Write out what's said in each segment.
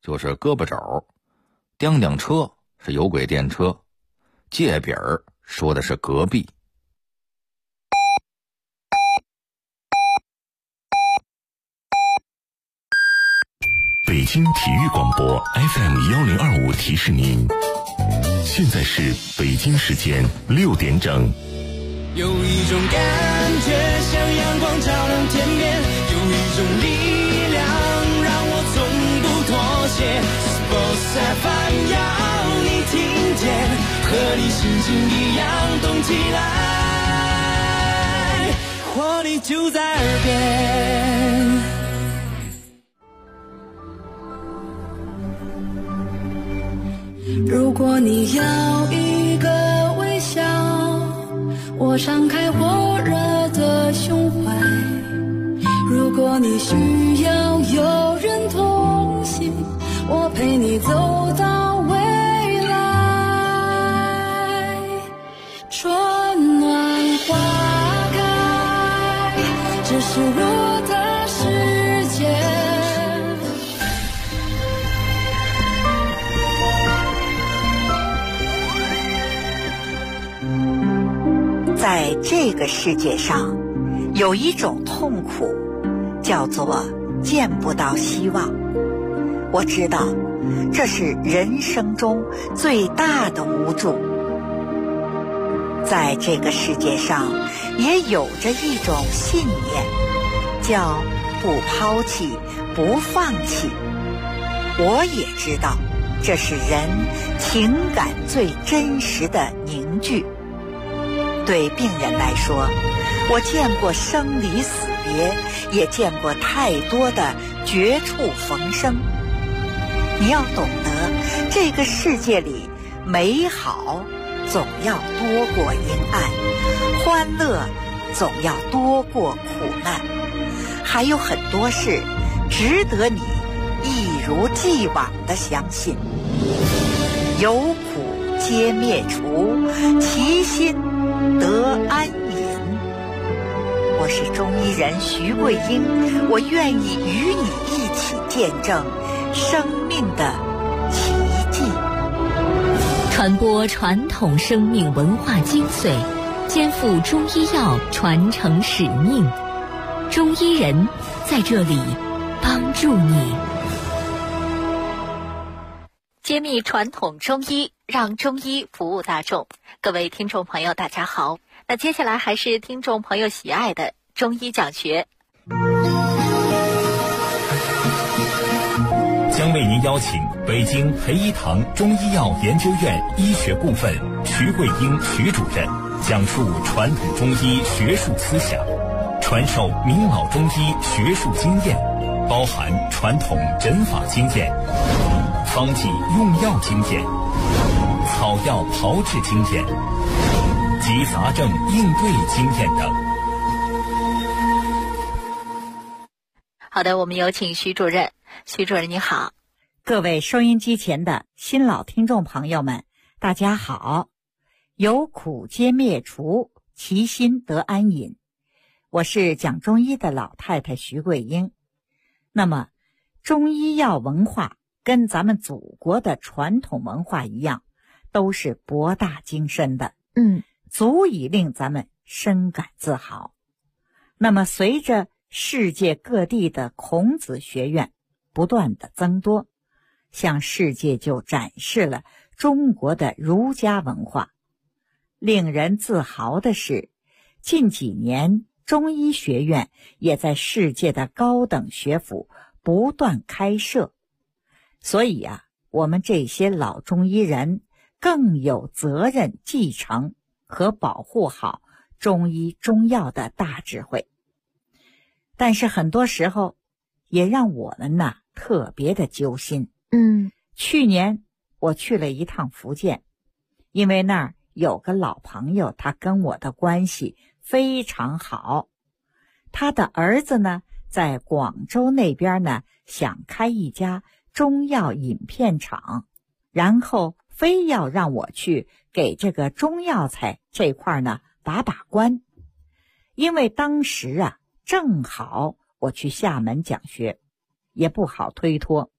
就是胳膊肘，叮叮车是有轨电车，界饼说的是隔壁。 北京体育广播 FM1025 提示您，现在是北京时间6点整。 有一种感觉像阳光照亮天边，有一种力量让我从不妥协。Sports FM 要你听见，和你心情一样动起来，活力就在耳边。 如果你要一个微笑，我敞开火热的胸怀；如果你需要有人同行，我陪你走到未来。春暖花开，这是我的世界。 在这个世界上，有一种痛苦，叫做见不到希望。我知道，这是人生中最大的无助。在这个世界上，也有着一种信念，叫不抛弃，不放弃。我也知道，这是人情感最真实的凝聚。对病人来说，我见过生离死别，也见过太多的绝处逢生。你要懂得，这个世界里美好总要多过阴暗，欢乐总要多过苦难，还有很多事值得你一如既往地相信。有苦皆灭除，其心得安隐。我是中医人徐桂英，我愿意与你一起见证生命的奇迹， 传播传统生命文化精髓，肩负中医药传承使命。中医人在这里帮助你，揭秘传统中医，让中医服务大众。各位听众朋友大家好，那接下来还是听众朋友喜爱的中医讲学， 将为您邀请北京培一堂中医药研究院医学部分徐桂英徐主任讲述传统中医学术思想，传授明老中医学术经验，包含传统诊法经验、方剂用药经验、草药炮制经验及杂症应对经验等。 好的，我们有请徐主任。徐主任你好。 各位收音机前的新老听众朋友们，大家好。有苦皆灭除，其心得安隐。我是讲中医的老太太徐桂英。那么，中医药文化跟咱们祖国的传统文化一样，都是博大精深的，足以令咱们深感自豪。那么，随着世界各地的孔子学院不断的增多，向世界就展示了中国的儒家文化。令人自豪的是，近几年中医学院也在世界的高等学府不断开设，所以我们这些老中医人更有责任继承和保护好中医中药的大智慧。但是很多时候也让我们特别的揪心。去年我去了一趟福建，因为那儿有个老朋友，他跟我的关系非常好。他的儿子在广州那边想开一家中药饮片厂，然后非要让我去给这个中药材这块把关。因为当时正好我去厦门讲学，也不好推脱。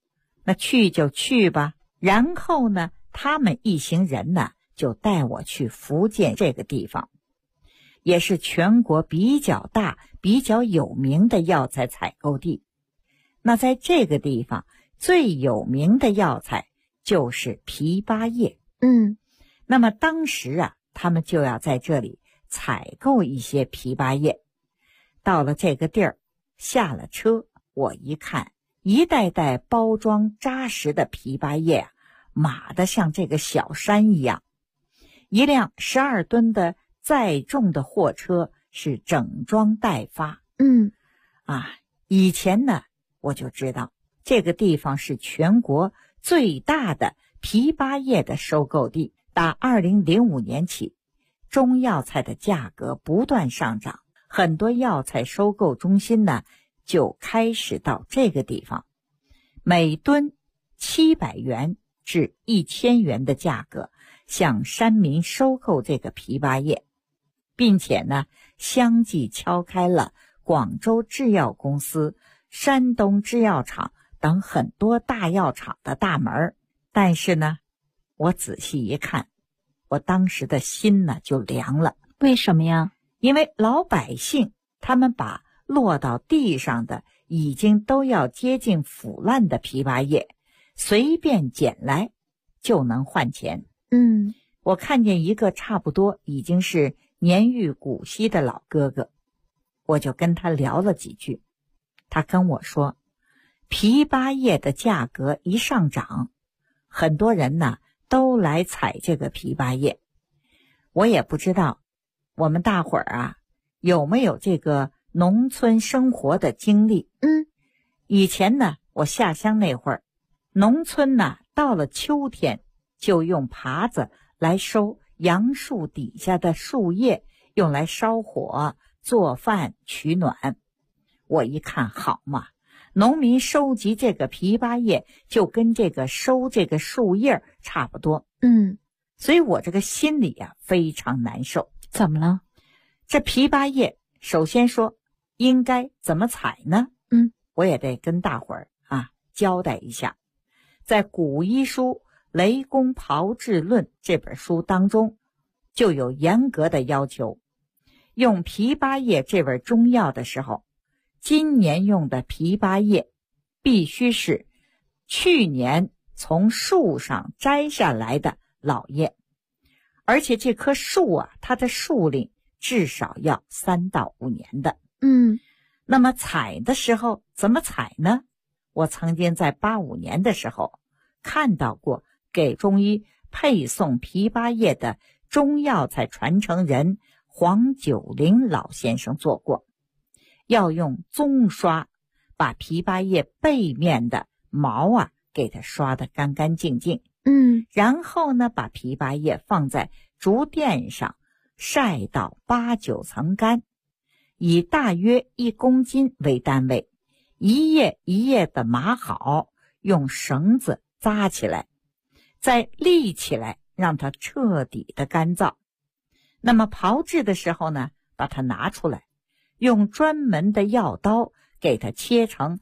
那去就去吧。然后呢，他们一行人呢就带我去福建这个地方，也是全国比较大、比较有名的药材采购地。那在这个地方最有名的药材就是枇杷叶。那么当时啊，他们就要在这里采购一些枇杷叶。到了这个地儿，下了车，我一看，一袋袋包装扎实的枇杷叶啊，码得像这个小山一样。一辆12吨的载重的货车是整装待发。以前呢，我就知道这个地方是全国最大的枇杷叶的收购地。打2005年起，中药材的价格不断上涨，很多药材收购中心呢就开始到这个地方，每吨700元至1000元的价格向山民收购这个枇杷叶，并且呢相继敲开了广州制药公司、山东制药厂等很多大药厂的大门。但是呢，我仔细一看，我当时的心呢就凉了。 为什么呀？ 因为老百姓他们把落到地上的已经都要接近腐烂的枇杷叶随便捡来就能换钱。我看见一个差不多已经是年逾古稀的老哥哥，我就跟他聊了几句。他跟我说，枇杷叶的价格一上涨，很多人呢都来采这个枇杷叶。我也不知道我们大伙儿啊有没有这个农村生活的经历。以前呢，我下乡那会儿，农村呢到了秋天就用耙子来收杨树底下的树叶，用来烧火、做饭、取暖。我一看，好嘛，农民收集这个枇杷叶就跟这个收这个树叶差不多。所以我这个心里啊非常难受。 怎么了？ 这枇杷叶首先说应该怎么采呢？我也得跟大伙儿交代一下。在古医书《雷公炮制论》这本书当中就有严格的要求，用枇杷叶这味中药的时候，今年用的枇杷叶必须是去年从树上摘下来的老叶，而且这棵树啊，它的树龄至少要3到5年的。那么采的时候怎么采呢？我曾经在85年的时候看到过给中医配送枇杷叶的中药材传承人黄九龄老先生做过，要用棕刷把枇杷叶背面的毛啊给它刷得干干净净。然后呢，把枇杷叶放在竹垫上晒到8、9层干，以大约1公斤为单位，一叶一叶的码好，用绳子扎起来，再立起来，让它彻底的干燥。那么炮制的时候呢，把它拿出来，用专门的药刀给它切成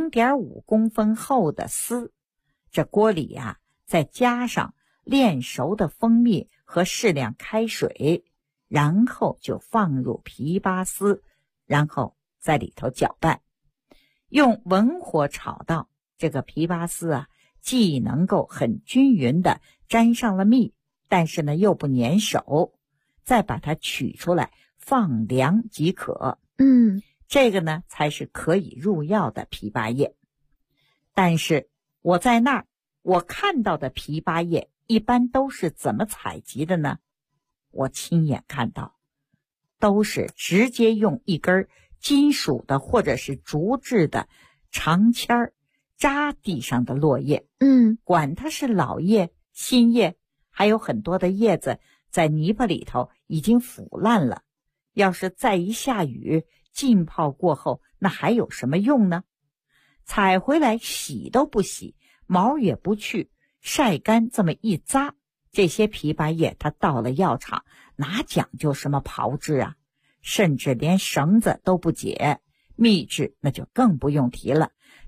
0.5公分厚的丝。这锅里啊，再加上炼熟的蜂蜜和适量开水，然后就放入枇杷丝，然后在里头搅拌，用文火炒到这个枇杷丝啊，既能够很均匀的沾上了蜜，但是呢又不粘手，再把它取出来放凉即可。这个呢才是可以入药的枇杷叶。但是我在那儿我看到的枇杷叶一般都是怎么采集的呢？我亲眼看到都是直接用一根金属的或者是竹制的长签儿扎地上的落叶。管它是老叶、新叶，还有很多的叶子在泥巴里头已经腐烂了，要是再一下雨浸泡过后，那还有什么用呢？采回来洗都不洗，毛也不去，晒干这么一扎，这些枇杷叶它到了药厂哪讲究什么炮制啊，甚至连绳子都不解，秘制那就更不用提了，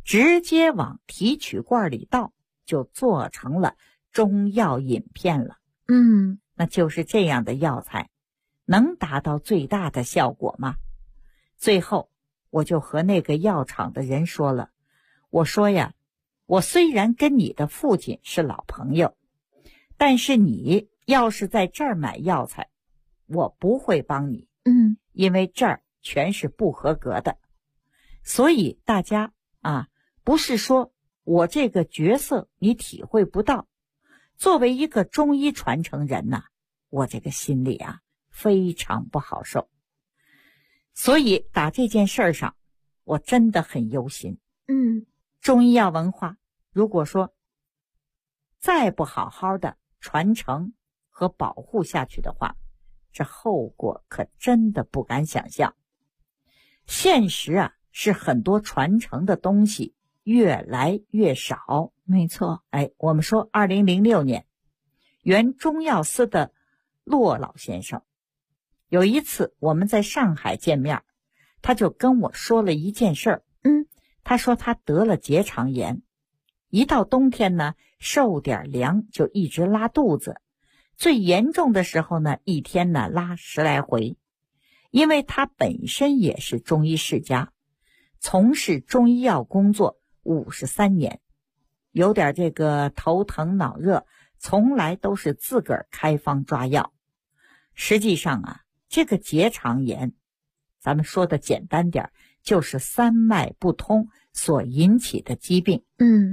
直接往提取罐里倒，就做成了中药饮片了。那就是这样的药材能达到最大的效果吗？最后我就和那个药厂的人说了，我说呀，我虽然跟你的父亲是老朋友，但是你要是在这儿买药材，我不会帮你。因为这儿全是不合格的。所以大家不是说我这个角色你体会不到，作为一个中医传承人我这个心里非常不好受。所以打这件事儿上，我真的很忧心。中医药文化如果说再不好好的传承和保护下去的话，这后果可真的不敢想象。现实是很多传承的东西越来越少。 没错。 我们说2006年，原中药司的骆老先生，有一次我们在上海见面，他就跟我说了一件事儿。他说他得了结肠炎，一到冬天呢，受点凉就一直拉肚子，最严重的时候呢，一天呢拉10来回。因为他本身也是中医世家，从事中医药工作53年，有点这个头疼脑热，从来都是自个儿开方抓药。实际上这个结肠炎，咱们说的简单点，就是三脉不通所引起的疾病。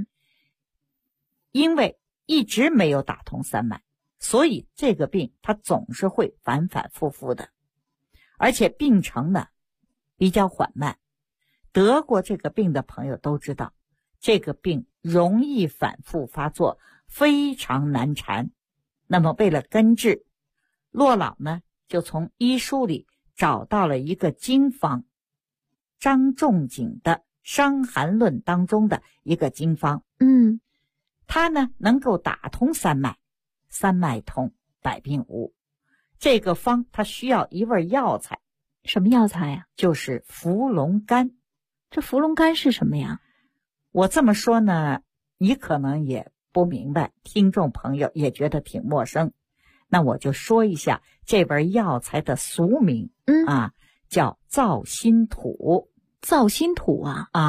因为一直没有打通三脉，所以这个病它总是会反反复复的，而且病程呢比较缓慢。得过这个病的朋友都知道，这个病容易反复发作，非常难缠。那么为了根治，骆老呢就从医书里找到了一个经方，张仲景的《伤寒论》当中的一个经方。它呢能够打通三脉，三脉通，百病无。这个方它需要一味药材。 什么药材呀？ 就是伏龙干。 这伏龙干是什么呀？ 我这么说呢，你可能也不明白，听众朋友也觉得挺陌生。那我就说一下这味药材的俗名。叫燥心土。 燥心土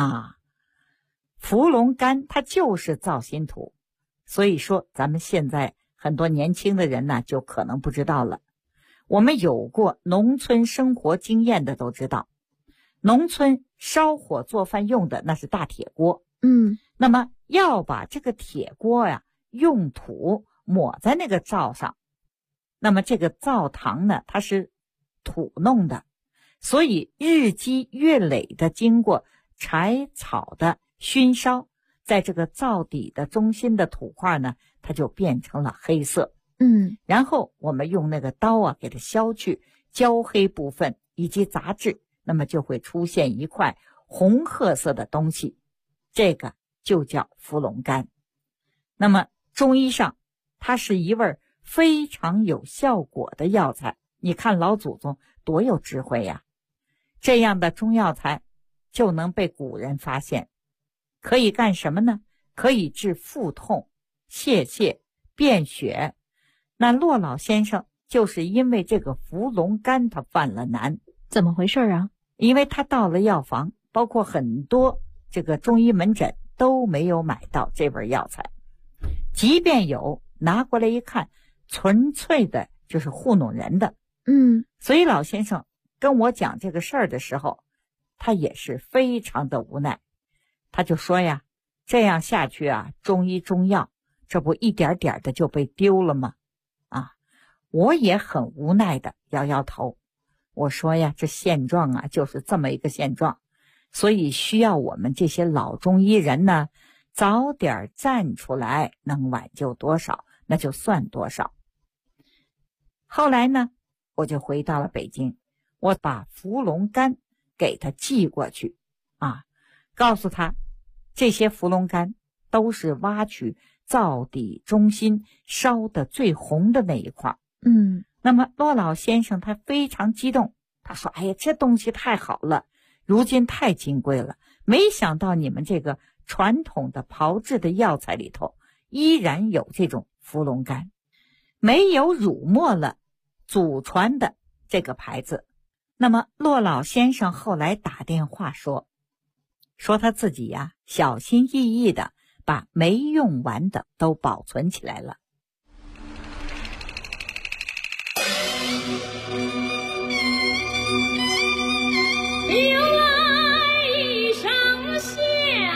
伏龙干它就是燥心土。所以说咱们现在很多年轻的人呢就可能不知道了。我们有过农村生活经验的都知道，农村烧火做饭用的那是大铁锅。那么要把这个铁锅用土抹在那个灶上，那么这个灶膛呢它是土弄的，所以日积月累的经过柴草的熏烧，在这个灶底的中心的土块呢，它就变成了黑色。然后我们用那个刀给它削去焦黑部分以及杂质，那么就会出现一块红褐色的东西，这个就叫伏龙干。那么中医上它是一味非常有效果的药材。你看老祖宗多有智慧呀！这样的中药材就能被古人发现，可以干什么呢？可以治腹痛、泄泻、便血。那骆老先生就是因为这个伏龙干他犯了难。 怎么回事啊？ 因为他到了药房，包括很多这个中医门诊都没有买到这味药材，即便有，拿过来一看，纯粹的就是糊弄人的。所以老先生跟我讲这个事儿的时候，他也是非常的无奈。他就说呀，这样下去中医中药这不一点点的就被丢了吗？我也很无奈的摇摇头。我说呀，这现状就是这么一个现状，所以需要我们这些老中医人呢早点站出来，能挽救多少那就算多少。后来呢，我就回到了北京，我把伏龙干给他寄过去告诉他这些伏龙干都是挖取灶底中心烧的最红的那一块。那么骆老先生他非常激动，他说：“哎呀，这东西太好了，如今太金贵了，没想到你们这个传统的炮制的药材里头依然有这种伏龙干，没有辱没了祖传的这个牌子。那么骆老先生后来打电话说他自己呀，小心翼翼的把没用完的都保存起来了。 由来一声笑，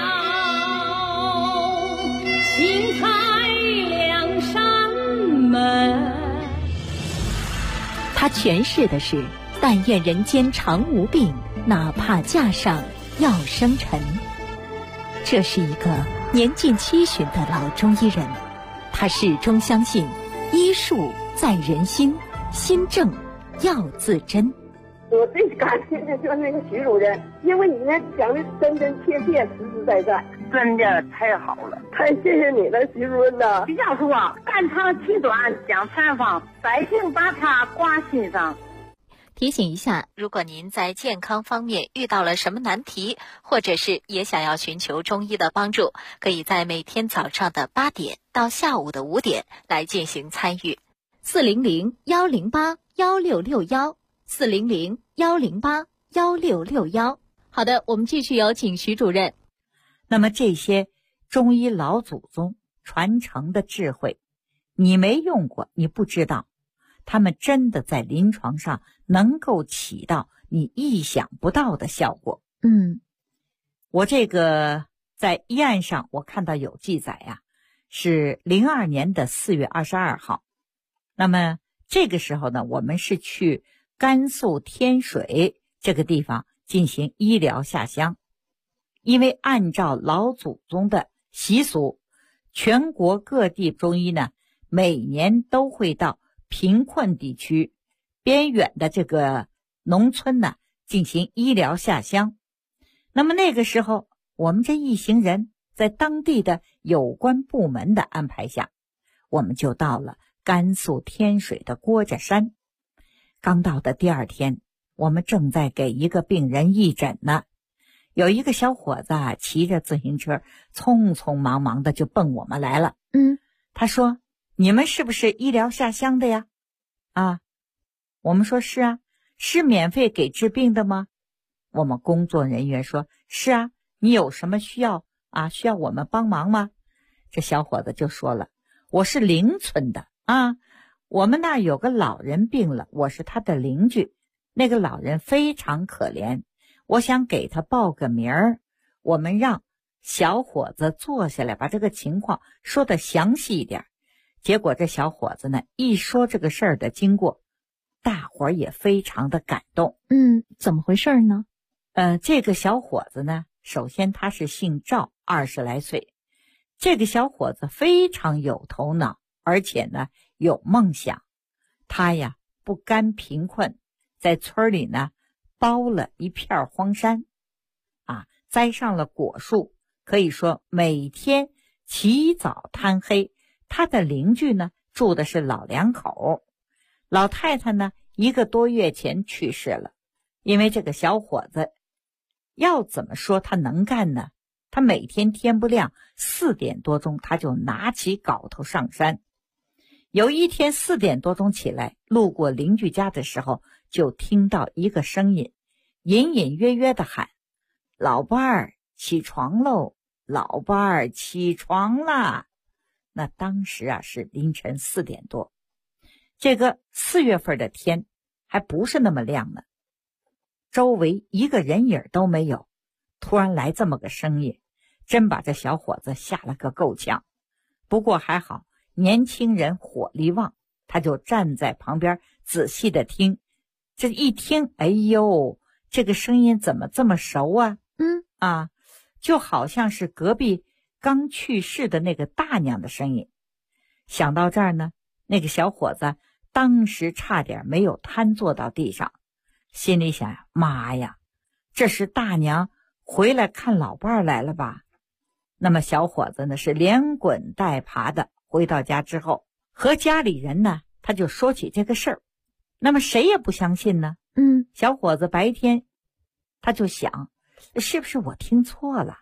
心开两扇门。 他诠释的是但愿人间常无病，哪怕架上要生尘。这是一个年近70的老中医人，他始终相信医术在人心，心正要自珍。 我最感谢的就是那个徐主任，因为你呢讲的真真切切、实实在在， 真的太好了， 太谢谢你了，徐主任呐！ 徐教授啊，肝长气短讲禅方，百姓把它挂心上。 提醒一下，如果您在健康方面遇到了什么难题，或者是也想要寻求中医的帮助，可以在每天早上的8点到下午的5点来进行参与。400-108-1661，400-108-1661。好的，我们继续有请徐主任。 那么这些中医老祖宗传承的智慧，你没用过，你不知道，他们真的在临床上能够起到你意想不到的效果。我这个在医案上我看到有记载呀，是02年的4月22号。那么这个时候呢，我们是去甘肃天水这个地方进行医疗下乡。因为按照老祖宗的习俗，全国各地中医呢，每年都会到贫困地区、边远的这个农村呢进行医疗下乡。那么那个时候，我们这一行人在当地的有关部门的安排下，我们就到了甘肃天水的郭家山。刚到的第2天，我们正在给一个病人义诊呢，有一个小伙子骑着自行车匆匆忙忙的就奔我们来了。他说：“你们是不是医疗下乡的呀？”我们说是啊。是免费给治病的吗？我们工作人员说是啊。你有什么需要需要我们帮忙吗？这小伙子就说了，我是邻村的我们那儿有个老人病了，我是他的邻居，那个老人非常可怜，我想给他报个名儿。我们让小伙子坐下来把这个情况说得详细一点。结果这小伙子呢一说这个事儿的经过，大伙儿也非常的感动。 怎么回事呢？ 这个小伙子呢，首先他是姓赵，20来岁。这个小伙子非常有头脑，而且呢有梦想。他呀不甘贫困，在村里呢包了一片荒山栽上了果树，可以说每天起早贪黑。他的邻居呢住的是老两口，老太太呢1个多月前去世了。因为这个小伙子要怎么说他能干呢？他每天天不亮4点多钟他就拿起镐头上山。有一天4点多钟起来，路过邻居家的时候，就听到一个声音隐隐约约的喊：“老伴儿起床喽，老伴儿起床啦！”那当时是凌晨4点多，这个4月份的天还不是那么亮呢，周围一个人影都没有。突然来这么个声音，真把这小伙子吓了个够呛。不过还好年轻人火力旺，他就站在旁边仔细的听。这一听，哎呦，这个声音怎么这么熟啊？就好像是隔壁刚去世的那个大娘的声音。想到这儿呢，那个小伙子当时差点没有瘫坐到地上，心里想呀，妈呀，这是大娘回来看老伴儿来了吧？那么小伙子呢是连滚带爬的回到家之后，和家里人呢他就说起这个事儿。那么谁也不相信呢。小伙子白天他就想，是不是我听错了？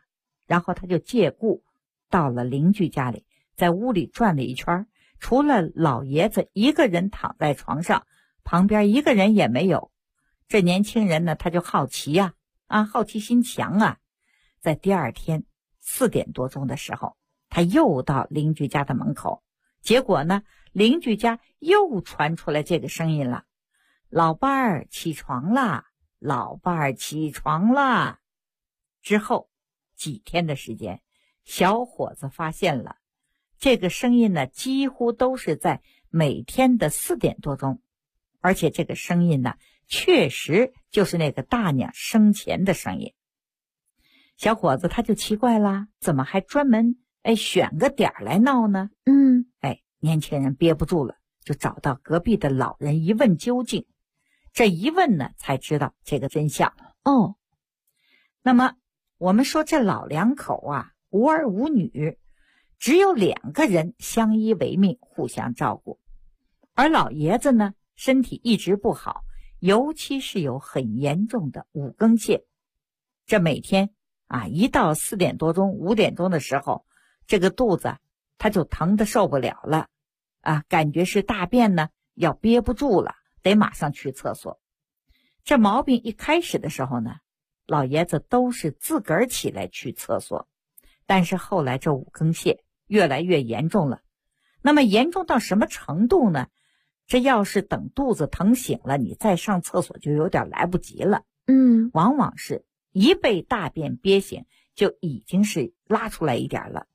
然后他就借故到了邻居家里，在屋里转了一圈，除了老爷子一个人躺在床上，旁边一个人也没有。这年轻人呢，他就好奇呀，好奇心强啊。在第二天4点多钟的时候，他又到邻居家的门口，结果呢，邻居家又传出来这个声音了：老伴儿起床啦，老伴儿起床啦。之后几天的时间，小伙子发现了这个声音呢，几乎都是在每天的4点多钟，而且这个声音呢，确实就是那个大娘生前的声音。小伙子他就奇怪啦，怎么还专门选个点来闹呢？年轻人憋不住了，就找到隔壁的老人一问究竟。这一问呢，才知道这个真相。那么我们说这老两口啊，无儿无女，只有2个人相依为命，互相照顾。而老爷子呢，身体一直不好，尤其是有很严重的5更泻。这每天一到4点多钟、5点钟的时候，这个肚子他就疼得受不了了感觉是大便呢要憋不住了，得马上去厕所。这毛病一开始的时候呢，老爷子都是自个儿起来去厕所，但是后来这5更泻越来越严重了。那么严重到什么程度呢？这要是等肚子疼醒了，你再上厕所就有点来不及了。往往是一被大便憋醒，就已经是拉出来一点了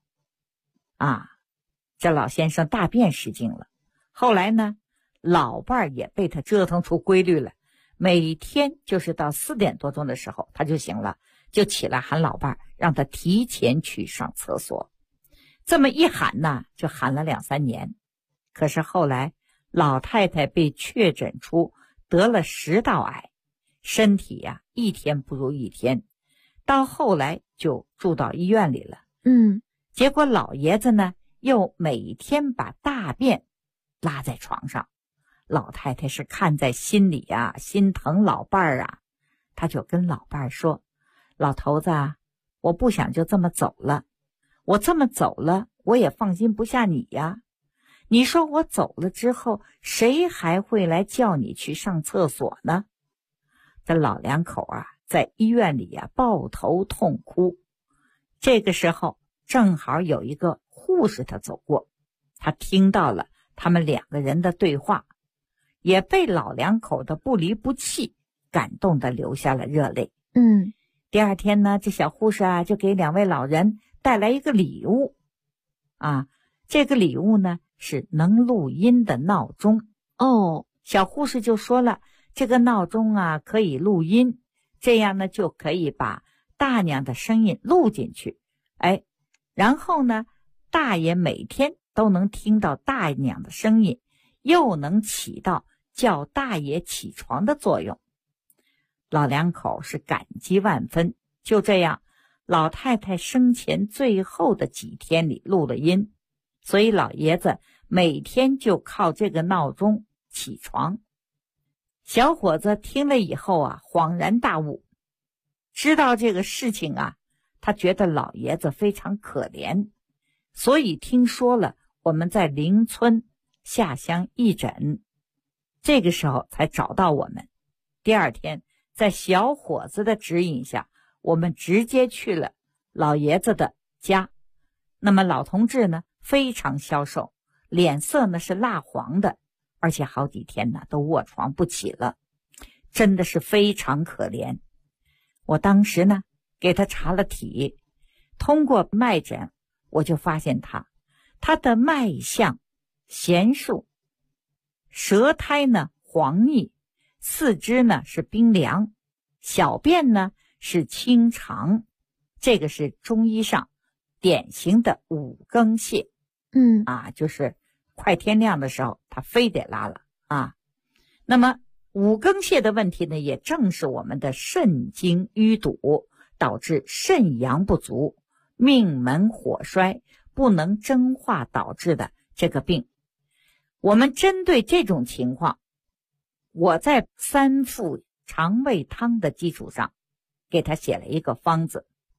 这老先生大便失禁了。后来呢，老伴儿也被他折腾出规律了，每天就是到4点多钟的时候他就醒了，就起来喊老伴儿，让他提前去上厕所。这么一喊呢，就喊了2、3年。可是后来老太太被确诊出得了食道癌，身体一天不如一天，到后来就住到医院里了。结果老爷子呢，又每天把大便拉在床上。老太太是看在心里心疼老伴儿他就跟老伴儿说：老头子我不想就这么走了，我这么走了，我也放心不下你呀。你说我走了之后，谁还会来叫你去上厕所呢？这老两口在医院里抱头痛哭。这个时候正好有一个护士他走过，他听到了他们2个人的对话，也被老两口的不离不弃感动的流下了热泪。第二天呢，这小护士就给2位老人带来一个礼物这个礼物呢是能录音的闹钟。小护士就说了，这个闹钟可以录音，这样呢就可以把大娘的声音录进去。然后呢，大爷每天都能听到大娘的声音，又能起到叫大爷起床的作用。老两口是感激万分。就这样，老太太生前最后的几天里录了音，所以老爷子每天就靠这个闹钟起床。小伙子听了以后恍然大悟，知道这个事情他觉得老爷子非常可怜，所以听说了我们在邻村下乡义诊，这个时候才找到我们。第二天在小伙子的指引下，我们直接去了老爷子的家。那么老同志呢非常消瘦，脸色呢是蜡黄的，而且好几天呢都卧床不起了，真的是非常可怜。我当时呢给他查了体，通过脉诊我就发现他的脉象弦数，舌苔呢黄腻，四肢呢是冰凉，小便呢是清长，这个是中医上典型的5更泻。就是快天亮的时候他非得拉了那么5更泻的问题呢，也正是我们的肾经淤堵，导致肾阳不足，命门火衰，不能蒸化导致的这个病。我们针对这种情况，我在3副肠胃汤的基础上给他写了一个方子。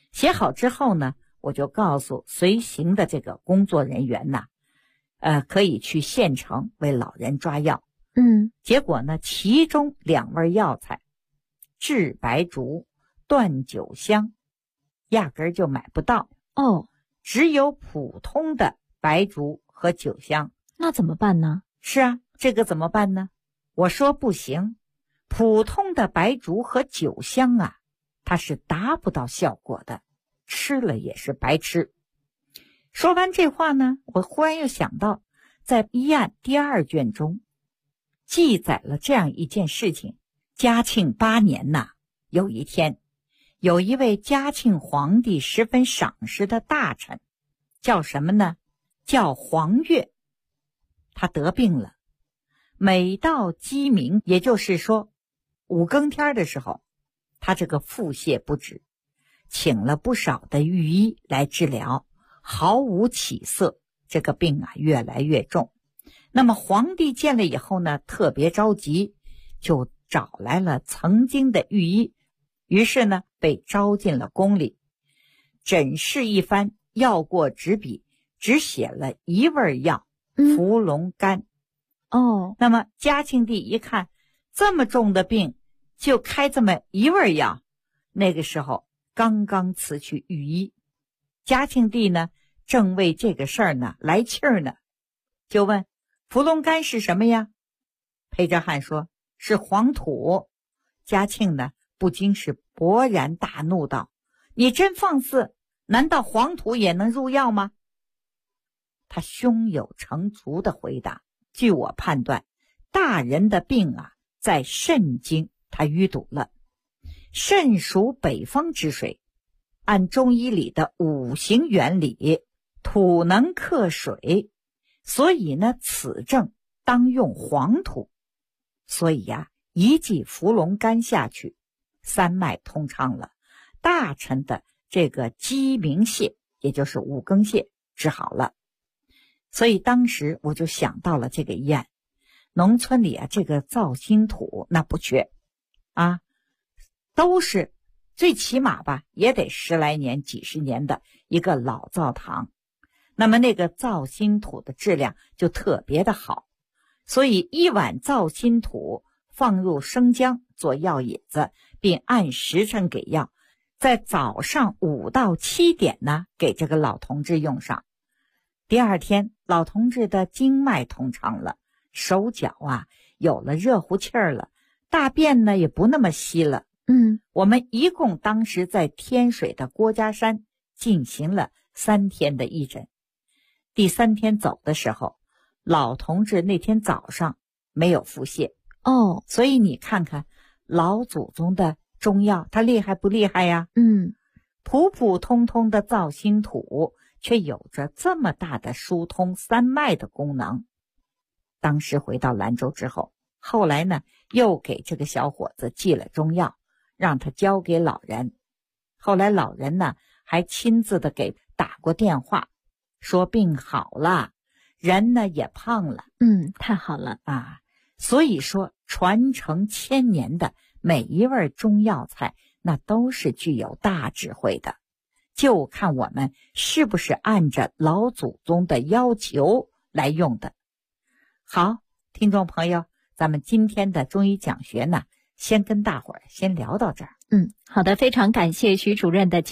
写好之后呢，我就告诉随行的这个工作人员呐，可以去县城为老人抓药。结果呢，其中2味药材治白术、断酒香，压根儿就买不到。只有普通的白术和酒香。 那怎么办呢？ 是啊，这个怎么办呢？我说不行，普通的白术和酒香啊，它是达不到效果的，吃了也是白吃。说完这话呢，我忽然又想到，在医案第2卷中记载了这样一件事情。嘉庆8年呐，有一天，有一位嘉庆皇帝十分赏识的大臣，叫什么呢？叫黄钺。他得病了，每到鸡鸣，也就是说5更天的时候，他这个腹泻不止，请了不少的御医来治疗，毫无起色，这个病啊越来越重。那么皇帝见了以后呢，特别着急，就找来了曾经的御医，于是呢被招进了宫里，诊视一番，药过纸笔，只写了1味药，伏龙干。那么嘉庆帝一看，这么重的病就开这么1味药，那个时候刚刚辞去御医。嘉庆帝呢正为这个事儿呢来气儿呢，就问伏龙干是什么呀？裴哲翰说是黄土。嘉庆呢不禁是勃然大怒道，你真放肆，难道黄土也能入药吗？他胸有成竹地回答，据我判断，大人的病啊在肾经，他淤堵了。肾属北方之水，按中医里的5行原理，土能克水，所以呢此症当用黄土。所以呀，一剂伏龙干下去，3脉通畅了，大臣的这个鸡鸣泻，也就是5更泻治好了。所以当时我就想到了这个医案，农村里啊这个造新土那不缺啊，都是最起码吧也得10来年几十年的一个老灶堂，那么那个造新土的质量就特别的好，所以1碗造新土放入生姜做药引子，并按时辰给药，在早上5到7点呢给这个老同志用上。第2天老同志的经脉通畅了，手脚啊有了热乎气儿了，大便呢也不那么稀了。我们一共当时在天水的郭家山进行了3天的义诊。第3天走的时候，老同志那天早上没有腹泻。所以你看看老祖宗的中药它厉害不厉害呀？普普通通的造新土却有着这么大的疏通3脉的功能。当时回到兰州之后，后来呢又给这个小伙子寄了中药，让他交给老人。后来老人呢还亲自的给打过电话，说病好了，人呢也胖了。 太好了啊！所以说传承1000年的每一味中药材，那都是具有大智慧的，就看我们是不是按着老祖宗的要求来用的。好，听众朋友，咱们今天的中医讲学呢，先跟大伙儿先聊到这儿。 好的，非常感谢徐主任的